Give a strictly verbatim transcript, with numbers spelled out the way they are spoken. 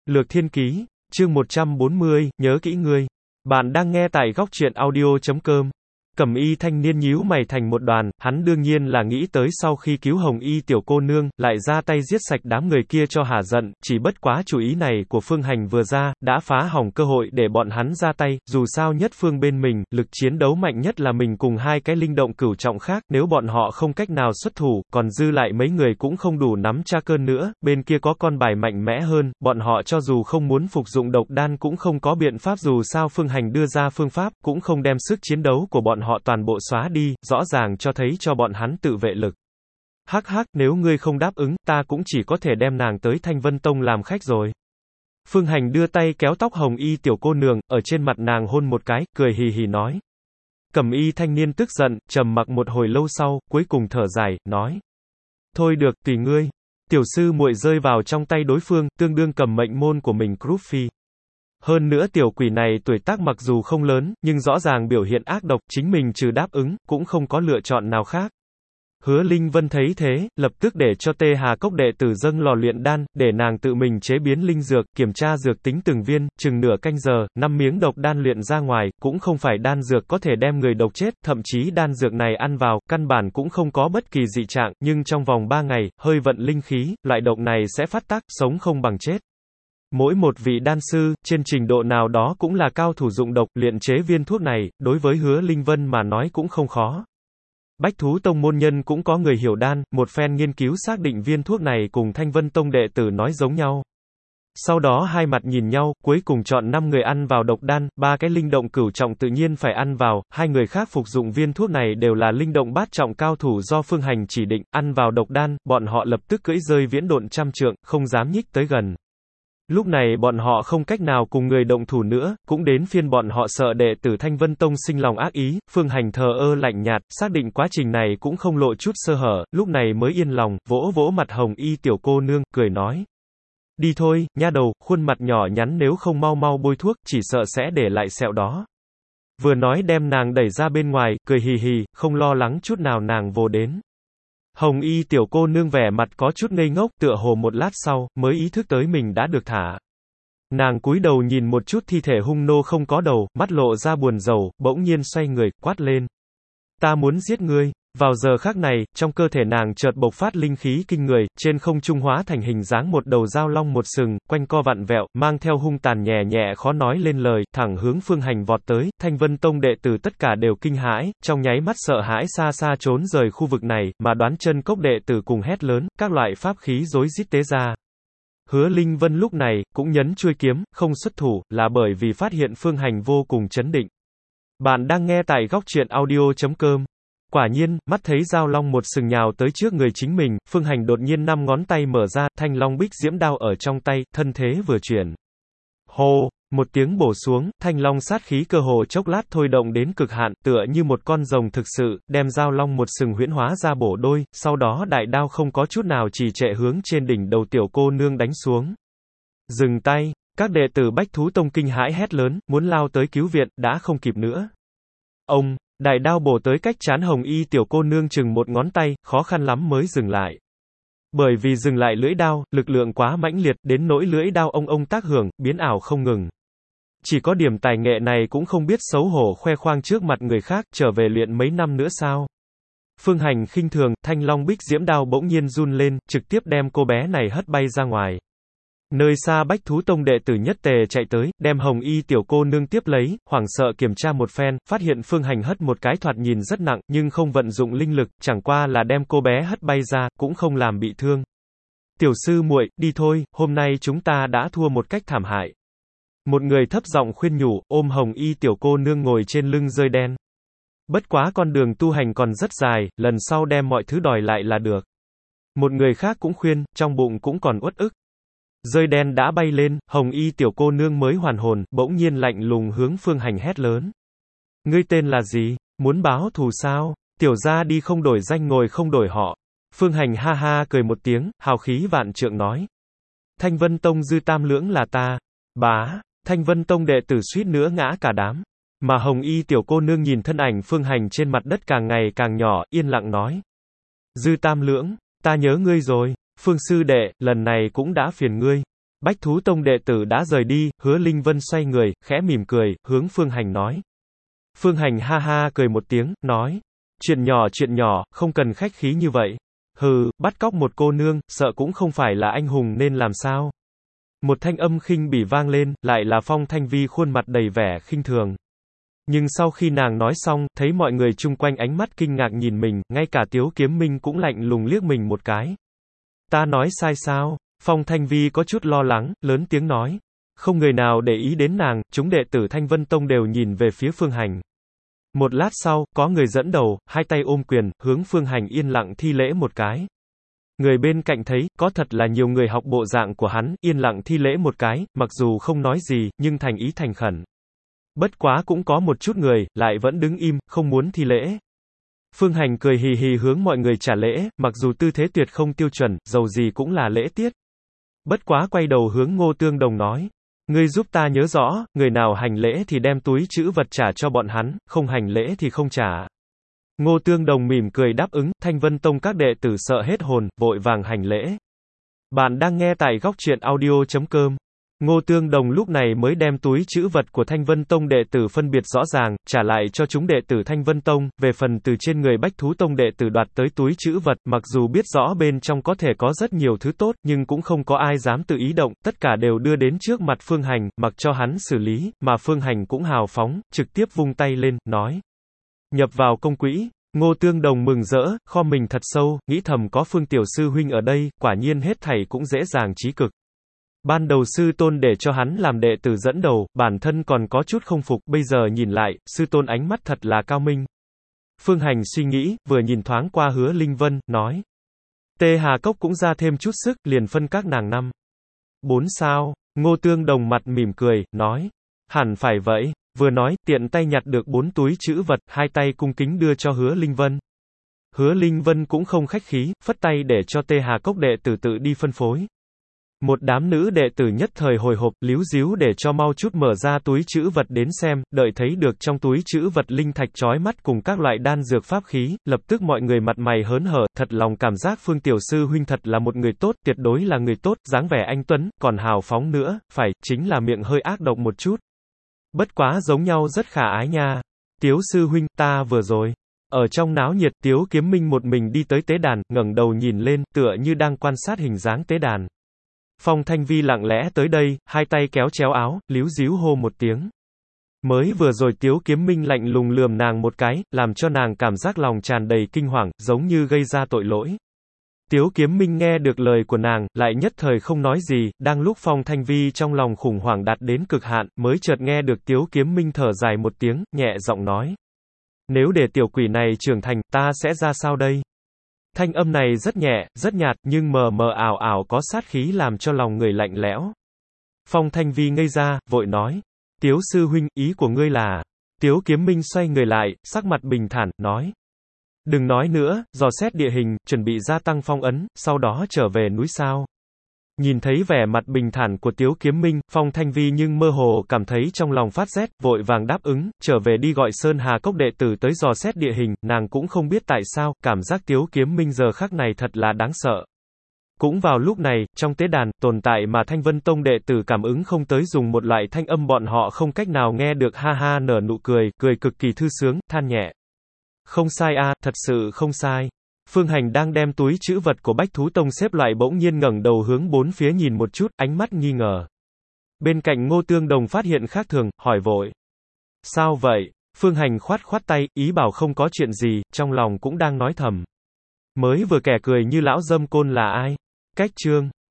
Lược Thiên Ký, chương một trăm bốn mươi, nhớ kỹ ngươi. Bạn đang nghe tại góc truyện audio chấm com. Cẩm y thanh niên nhíu mày thành một đoàn, hắn đương nhiên là nghĩ tới sau khi cứu hồng y tiểu cô nương, lại ra tay giết sạch đám người kia cho hả giận, chỉ bất quá chủ ý này của Phương Hành vừa ra, đã phá hỏng cơ hội để bọn hắn ra tay, dù sao nhất phương bên mình, lực chiến đấu mạnh nhất là mình cùng hai cái linh động cửu trọng khác, nếu bọn họ không cách nào xuất thủ, còn dư lại mấy người cũng không đủ nắm tra cơn nữa, bên kia có con bài mạnh mẽ hơn, bọn họ cho dù không muốn phục dụng độc đan cũng không có biện pháp dù sao Phương Hành đưa ra phương pháp, cũng không đem sức chiến đấu của bọn họ toàn bộ xóa đi, rõ ràng cho thấy cho bọn hắn tự vệ lực. Hắc hắc, nếu ngươi không đáp ứng, ta cũng chỉ có thể đem nàng tới Thanh Vân Tông làm khách rồi. Phương Hành đưa tay kéo tóc hồng y tiểu cô nương, ở trên mặt nàng hôn một cái, cười hì hì nói. Cẩm y thanh niên tức giận, trầm mặc một hồi lâu sau, cuối cùng thở dài, nói. Thôi được, tùy ngươi. Tiểu sư muội rơi vào trong tay đối phương, tương đương cầm mệnh môn của mình Crup Phi. Hơn nữa tiểu quỷ này tuổi tác mặc dù không lớn, nhưng rõ ràng biểu hiện ác độc, chính mình trừ đáp ứng, cũng không có lựa chọn nào khác. Hứa Linh Vân thấy thế, lập tức để cho Tê Hà Cốc đệ tử dâng lò luyện đan, để nàng tự mình chế biến linh dược, kiểm tra dược tính từng viên, chừng nửa canh giờ, năm miếng độc đan luyện ra ngoài, cũng không phải đan dược có thể đem người độc chết, thậm chí đan dược này ăn vào, căn bản cũng không có bất kỳ dị trạng, nhưng trong vòng ba ngày, hơi vận linh khí, loại độc này sẽ phát tác, sống không bằng chết. Mỗi một vị đan sư, trên trình độ nào đó cũng là cao thủ dụng độc, luyện chế viên thuốc này, đối với Hứa Linh Vân mà nói cũng không khó. Bách Thú Tông môn nhân cũng có người hiểu đan, một phen nghiên cứu xác định viên thuốc này cùng Thanh Vân Tông đệ tử nói giống nhau. Sau đó hai mặt nhìn nhau, cuối cùng chọn năm người ăn vào độc đan, ba cái linh động cửu trọng tự nhiên phải ăn vào, hai người khác phục dụng viên thuốc này đều là linh động bát trọng cao thủ do Phương Hành chỉ định, ăn vào độc đan, bọn họ lập tức cưỡi rơi viễn độn trăm trượng, không dám nhích tới gần. Lúc này bọn họ không cách nào cùng người động thủ nữa, cũng đến phiên bọn họ sợ đệ tử Thanh Vân Tông sinh lòng ác ý, Phương Hành thờ ơ lạnh nhạt, xác định quá trình này cũng không lộ chút sơ hở, lúc này mới yên lòng, vỗ vỗ mặt hồng y tiểu cô nương, cười nói. Đi thôi, nha đầu, khuôn mặt nhỏ nhắn nếu không mau mau bôi thuốc, chỉ sợ sẽ để lại sẹo đó. Vừa nói đem nàng đẩy ra bên ngoài, cười hì hì, không lo lắng chút nào nàng vồ đến. Hồng y tiểu cô nương vẻ mặt có chút ngây ngốc, tựa hồ một lát sau, mới ý thức tới mình đã được thả. Nàng cúi đầu nhìn một chút thi thể hung nô không có đầu, mắt lộ ra buồn rầu, bỗng nhiên xoay người, quát lên. Ta muốn giết ngươi. Vào giờ khắc này, trong cơ thể nàng chợt bộc phát linh khí kinh người, trên không trung hóa thành hình dáng một đầu dao long một sừng, quanh co vặn vẹo, mang theo hung tàn nhẹ nhẹ khó nói lên lời, thẳng hướng Phương Hành vọt tới, Thanh Vân Tông đệ tử tất cả đều kinh hãi, trong nháy mắt sợ hãi xa xa trốn rời khu vực này, mà Đoán Chân Cốc đệ tử cùng hét lớn, các loại pháp khí rối rít tế ra. Hứa Linh Vân lúc này, cũng nhấn chuôi kiếm, không xuất thủ, là bởi vì phát hiện Phương Hành vô cùng chấn định. Bạn đang nghe tại góc truyện audio chấm com. Quả nhiên, mắt thấy dao long một sừng nhào tới trước người chính mình, Phương Hành đột nhiên năm ngón tay mở ra, thanh long bích diễm đao ở trong tay, thân thế vừa chuyển. Hô, một tiếng bổ xuống, thanh long sát khí cơ hồ chốc lát thôi động đến cực hạn, tựa như một con rồng thực sự, đem dao long một sừng huyễn hóa ra bổ đôi, sau đó đại đao không có chút nào trì trệ hướng trên đỉnh đầu tiểu cô nương đánh xuống. Dừng tay, các đệ tử Bách Thú Tông kinh hãi hét lớn, muốn lao tới cứu viện, đã không kịp nữa. Ông, đại đao bổ tới cách trán hồng y tiểu cô nương chừng một ngón tay, khó khăn lắm mới dừng lại. Bởi vì dừng lại lưỡi đao, lực lượng quá mãnh liệt, đến nỗi lưỡi đao ông ông tác hưởng, biến ảo không ngừng. Chỉ có điểm tài nghệ này cũng không biết xấu hổ khoe khoang trước mặt người khác, trở về luyện mấy năm nữa sao? Phương Hành khinh thường, thanh long bích diễm đao bỗng nhiên run lên, trực tiếp đem cô bé này hất bay ra ngoài. Nơi xa Bách Thú Tông đệ tử nhất tề chạy tới, đem hồng y tiểu cô nương tiếp lấy, hoảng sợ kiểm tra một phen, phát hiện Phương Hành hất một cái thoạt nhìn rất nặng, nhưng không vận dụng linh lực, chẳng qua là đem cô bé hất bay ra, cũng không làm bị thương. Tiểu sư muội, đi thôi, hôm nay chúng ta đã thua một cách thảm hại. Một người thấp giọng khuyên nhủ, ôm hồng y tiểu cô nương ngồi trên lưng rơi đen. Bất quá con đường tu hành còn rất dài, lần sau đem mọi thứ đòi lại là được. Một người khác cũng khuyên, trong bụng cũng còn uất ức. Rơi đen đã bay lên, hồng y tiểu cô nương mới hoàn hồn, bỗng nhiên lạnh lùng hướng Phương Hành hét lớn. Ngươi tên là gì? Muốn báo thù sao? Tiểu gia đi không đổi danh ngồi không đổi họ. Phương Hành ha ha cười một tiếng, hào khí vạn trượng nói. Thanh Vân Tông Dư Tam Lưỡng là ta. Bá, Thanh Vân Tông đệ tử suýt nữa ngã cả đám. Mà hồng y tiểu cô nương nhìn thân ảnh Phương Hành trên mặt đất càng ngày càng nhỏ, yên lặng nói. Dư Tam Lưỡng, ta nhớ ngươi rồi. Phương sư đệ, lần này cũng đã phiền ngươi. Bách Thú Tông đệ tử đã rời đi, Hứa Linh Vân xoay người, khẽ mỉm cười, hướng Phương Hành nói. Phương Hành ha ha cười một tiếng, nói. Chuyện nhỏ chuyện nhỏ, không cần khách khí như vậy. Hừ, bắt cóc một cô nương, sợ cũng không phải là anh hùng nên làm sao. Một thanh âm khinh bỉ vang lên, lại là Phong Thanh Vi khuôn mặt đầy vẻ khinh thường. Nhưng sau khi nàng nói xong, thấy mọi người chung quanh ánh mắt kinh ngạc nhìn mình, ngay cả Tiếu Kiếm Minh cũng lạnh lùng liếc mình một cái. Ta nói sai sao? Phong Thanh Vi có chút lo lắng, lớn tiếng nói. Không người nào để ý đến nàng, chúng đệ tử Thanh Vân Tông đều nhìn về phía Phương Hành. Một lát sau, có người dẫn đầu, hai tay ôm quyền, hướng Phương Hành yên lặng thi lễ một cái. Người bên cạnh thấy, có thật là nhiều người học bộ dạng của hắn, yên lặng thi lễ một cái, mặc dù không nói gì, nhưng thành ý thành khẩn. Bất quá cũng có một chút người, lại vẫn đứng im, không muốn thi lễ. Phương Hành cười hì hì hướng mọi người trả lễ, mặc dù tư thế tuyệt không tiêu chuẩn, dầu gì cũng là lễ tiết. Bất quá quay đầu hướng Ngô Tương Đồng nói. Ngươi giúp ta nhớ rõ, người nào hành lễ thì đem túi trữ vật trả cho bọn hắn, không hành lễ thì không trả. Ngô Tương Đồng mỉm cười đáp ứng, Thanh Vân Tông các đệ tử sợ hết hồn, vội vàng hành lễ. Bạn đang nghe tại góc truyện audio chấm com. Ngô Tương Đồng lúc này mới đem túi trữ vật của Thanh Vân Tông đệ tử phân biệt rõ ràng, trả lại cho chúng đệ tử Thanh Vân Tông, về phần từ trên người Bách Thú Tông đệ tử đoạt tới túi trữ vật, mặc dù biết rõ bên trong có thể có rất nhiều thứ tốt, nhưng cũng không có ai dám tự ý động, tất cả đều đưa đến trước mặt Phương Hành, mặc cho hắn xử lý, mà Phương Hành cũng hào phóng, trực tiếp vung tay lên, nói. Nhập vào công quỹ. Ngô Tương Đồng mừng rỡ, kho mình thật sâu, nghĩ thầm có Phương tiểu sư huynh ở đây, quả nhiên hết thảy cũng dễ dàng trí cực. Ban đầu sư tôn để cho hắn làm đệ tử dẫn đầu, bản thân còn có chút không phục, bây giờ nhìn lại, sư tôn ánh mắt thật là cao minh. Phương Hành suy nghĩ, vừa nhìn thoáng qua Hứa Linh Vân, nói. Tê Hà Cốc cũng ra thêm chút sức, liền phân các nàng năm. Bốn sao, Ngô Tương Đồng mặt mỉm cười, nói. Hẳn phải vậy, vừa nói, tiện tay nhặt được bốn túi trữ vật, hai tay cung kính đưa cho Hứa Linh Vân. Hứa Linh Vân cũng không khách khí, phất tay để cho Tê Hà Cốc đệ tử tự đi phân phối. Một đám nữ đệ tử nhất thời hồi hộp, líu díu để cho mau chút mở ra túi trữ vật đến xem, đợi thấy được trong túi trữ vật linh thạch chói mắt cùng các loại đan dược pháp khí, lập tức mọi người mặt mày hớn hở, thật lòng cảm giác Phương tiểu sư huynh thật là một người tốt, tuyệt đối là người tốt, dáng vẻ anh tuấn, còn hào phóng nữa, phải, chính là miệng hơi ác độc một chút. Bất quá giống nhau rất khả ái nha. Tiếu sư huynh, ta vừa rồi. Ở trong náo nhiệt, Tiếu Kiếm Minh một mình đi tới tế đàn, ngẩng đầu nhìn lên, tựa như đang quan sát hình dáng tế đàn. Phong Thanh Vi lặng lẽ tới đây, hai tay kéo chéo áo, líu díu hô một tiếng. Mới vừa rồi Tiếu Kiếm Minh lạnh lùng lườm nàng một cái, làm cho nàng cảm giác lòng tràn đầy kinh hoàng, giống như gây ra tội lỗi. Tiếu Kiếm Minh nghe được lời của nàng, lại nhất thời không nói gì, đang lúc Phong Thanh Vi trong lòng khủng hoảng đạt đến cực hạn, mới chợt nghe được Tiếu Kiếm Minh thở dài một tiếng, nhẹ giọng nói. Nếu để tiểu quỷ này trưởng thành, ta sẽ ra sao đây? Thanh âm này rất nhẹ, rất nhạt, nhưng mờ mờ ảo ảo có sát khí làm cho lòng người lạnh lẽo. Phong Thanh Vi ngây ra, vội nói. Tiếu sư huynh, ý của ngươi là... Tiếu Kiếm Minh xoay người lại, sắc mặt bình thản, nói. Đừng nói nữa, dò xét địa hình, chuẩn bị gia tăng phong ấn, sau đó trở về núi sao. Nhìn thấy vẻ mặt bình thản của Tiếu Kiếm Minh, Phong Thanh Vi nhưng mơ hồ cảm thấy trong lòng phát rét, vội vàng đáp ứng, trở về đi gọi Sơn Hà Cốc đệ tử tới dò xét địa hình, nàng cũng không biết tại sao, cảm giác Tiếu Kiếm Minh giờ khắc này thật là đáng sợ. Cũng vào lúc này, trong tế đàn, tồn tại mà Thanh Vân Tông đệ tử cảm ứng không tới dùng một loại thanh âm bọn họ không cách nào nghe được, ha ha nở nụ cười, cười cực kỳ thư sướng, than nhẹ. Không sai a, thật sự không sai. Phương Hành đang đem túi trữ vật của Bách Thú Tông xếp loại bỗng nhiên ngẩng đầu hướng bốn phía nhìn một chút, ánh mắt nghi ngờ. Bên cạnh Ngô Tương Đồng phát hiện khác thường, hỏi vội. Sao vậy? Phương Hành khoát khoát tay, ý bảo không có chuyện gì, trong lòng cũng đang nói thầm. Mới vừa kẻ cười như lão dâm côn là ai? Cách chương.